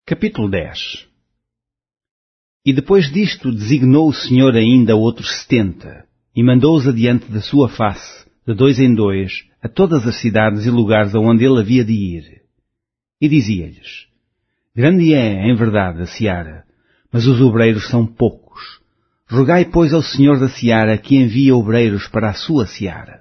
Capítulo 10. E depois disto designou o Senhor ainda outros 70, e mandou-os adiante da sua face, de 2 em 2, a todas as cidades e lugares aonde ele havia de ir. E dizia-lhes: Grande é, em verdade, a seara, mas os obreiros são poucos. Rogai, pois, ao Senhor da seara que envie obreiros para a sua seara.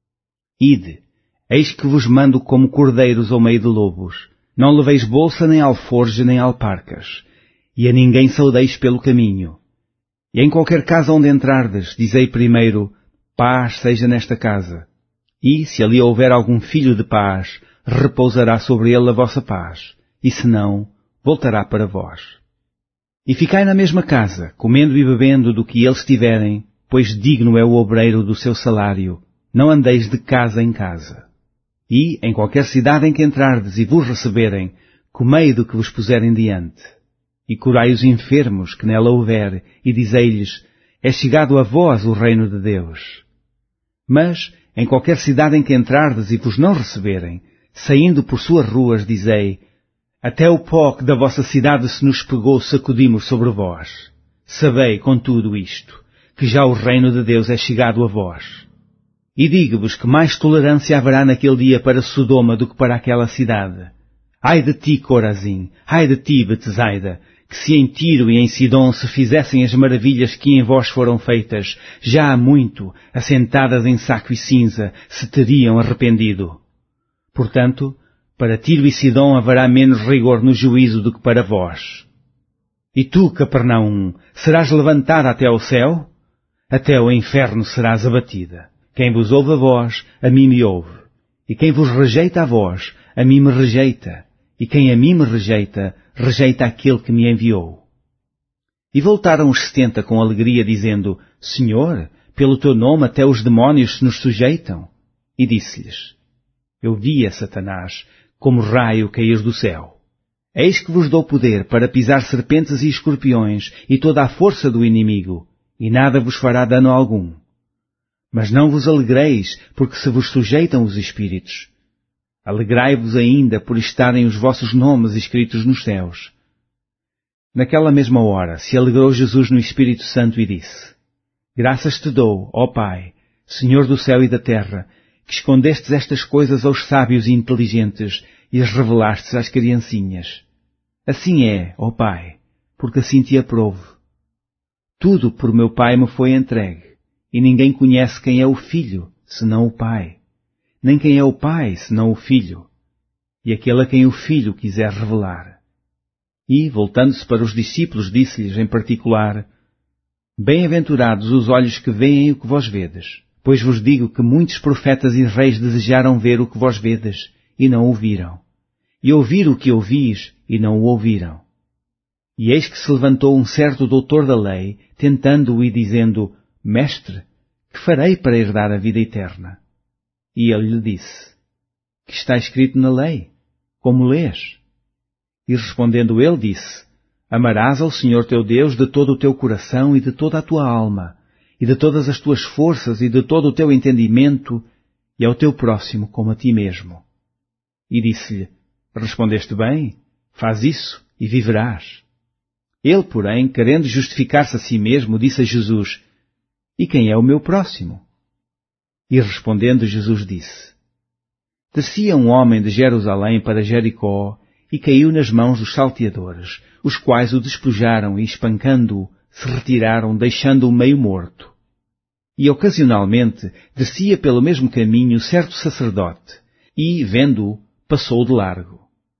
Ide, eis que vos mando como cordeiros ao meio de lobos. Não leveis bolsa, nem alforje, nem alparcas, e a ninguém saudeis pelo caminho. E em qualquer casa onde entrardes, dizei primeiro, paz seja nesta casa. E, se ali houver algum filho de paz, repousará sobre ele a vossa paz, e se não, voltará para vós. E ficai na mesma casa, comendo e bebendo do que eles tiverem, pois digno é o obreiro do seu salário, não andeis de casa em casa. E, em qualquer cidade em que entrardes e vos receberem, comei do que vos puserem diante. E curai os enfermos que nela houver, e dizei-lhes, é chegado a vós o reino de Deus. Mas, em qualquer cidade em que entrardes e vos não receberem, saindo por suas ruas, dizei, até o pó que da vossa cidade se nos pegou sacudimos sobre vós. Sabei, contudo, isto, que já o reino de Deus é chegado a vós. E digo-vos que mais tolerância haverá naquele dia para Sodoma do que para aquela cidade. Ai de ti, Corazim! Ai de ti, Betsaida! Que se em Tiro e em Sidom se fizessem as maravilhas que em vós foram feitas, já há muito, assentadas em saco e cinza, se teriam arrependido. Portanto, para Tiro e Sidom haverá menos rigor no juízo do que para vós. E tu, Capernaum, serás levantada até ao céu? Até ao inferno serás abatida. Quem vos ouve a vós, a mim me ouve. E quem vos rejeita a vós, a mim me rejeita. E quem a mim me rejeita, rejeita aquele que me enviou. E voltaram os 70 com alegria, dizendo, Senhor, pelo teu nome até os demónios se nos sujeitam. E disse-lhes, eu vi a Satanás como raio cair do céu. Eis que vos dou poder para pisar serpentes e escorpiões e toda a força do inimigo, e nada vos fará dano algum. Mas não vos alegreis, porque se vos sujeitam os espíritos. Alegrai-vos ainda por estarem os vossos nomes escritos nos céus. Naquela mesma hora se alegrou Jesus no Espírito Santo e disse, Graças te dou, ó Pai, Senhor do céu e da terra, que escondestes estas coisas aos sábios e inteligentes e as revelastes às criancinhas. Assim é, ó Pai, porque assim te aprouve. Tudo por meu Pai me foi entregue. E ninguém conhece quem é o Filho, senão o Pai. Nem quem é o Pai, senão o Filho. E aquele a quem o Filho quiser revelar. E, voltando-se para os discípulos, disse-lhes em particular, Bem-aventurados os olhos que veem o que vós vedes, pois vos digo que muitos profetas e reis desejaram ver o que vós vedes, e não o viram. E ouvir o que ouvis, e não o ouviram. E eis que se levantou um certo doutor da lei, tentando-o e dizendo, Mestre, que farei para herdar a vida eterna? E ele lhe disse, que está escrito na lei? Como lês? E respondendo ele disse, Amarás ao Senhor teu Deus de todo o teu coração e de toda a tua alma, e de todas as tuas forças e de todo o teu entendimento, e ao teu próximo como a ti mesmo. E disse-lhe, Respondeste bem, faz isso e viverás. Ele, porém, querendo justificar-se a si mesmo, disse a Jesus, E quem é o meu próximo? E respondendo Jesus disse, Descia um homem de Jerusalém para Jericó e caiu nas mãos dos salteadores, os quais o despojaram e, espancando-o, se retiraram, deixando-o meio morto. E, ocasionalmente, descia pelo mesmo caminho certo sacerdote, e, vendo-o, passou de largo.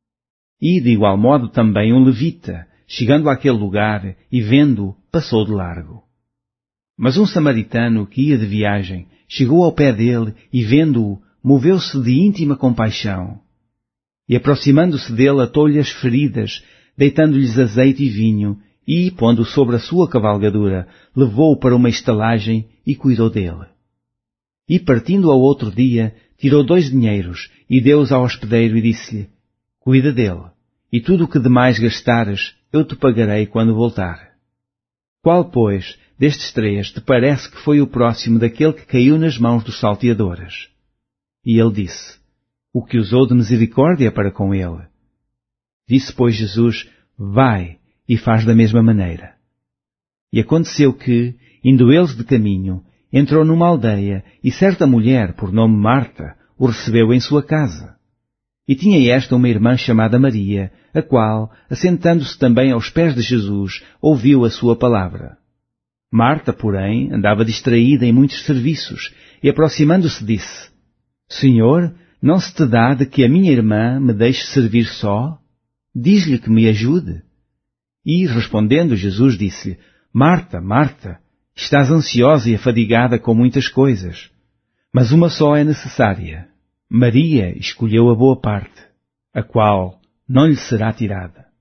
E, de igual modo, também um levita, chegando àquele lugar e, vendo-o, passou de largo. Mas um samaritano que ia de viagem chegou ao pé dele e, vendo-o, moveu-se de íntima compaixão. E, aproximando-se dele, atou-lhe as feridas, deitando-lhes azeite e vinho, e, pondo-o sobre a sua cavalgadura, levou-o para uma estalagem e cuidou dele. E, partindo ao outro dia, tirou 2 dinheiros e deu-os ao hospedeiro e disse-lhe, Cuida dele, e tudo o que demais gastares, eu te pagarei quando voltar. Qual, pois, destes 3 te parece que foi o próximo daquele que caiu nas mãos dos salteadores? E ele disse, O que usou de misericórdia para com ele. Disse, pois, Jesus, vai e faz da mesma maneira. E aconteceu que, indo eles de caminho, entrou numa aldeia e certa mulher, por nome Marta, o recebeu em sua casa. E tinha esta uma irmã chamada Maria, a qual, assentando-se também aos pés de Jesus, ouviu a sua palavra. Marta, porém, andava distraída em muitos serviços, e aproximando-se disse: Senhor, não se te dá de que a minha irmã me deixe servir só? Diz-lhe que me ajude. E, respondendo, Jesus disse-lhe: Marta, Marta, estás ansiosa e afadigada com muitas coisas, mas uma só é necessária. Maria escolheu a boa parte, a qual não lhe será tirada.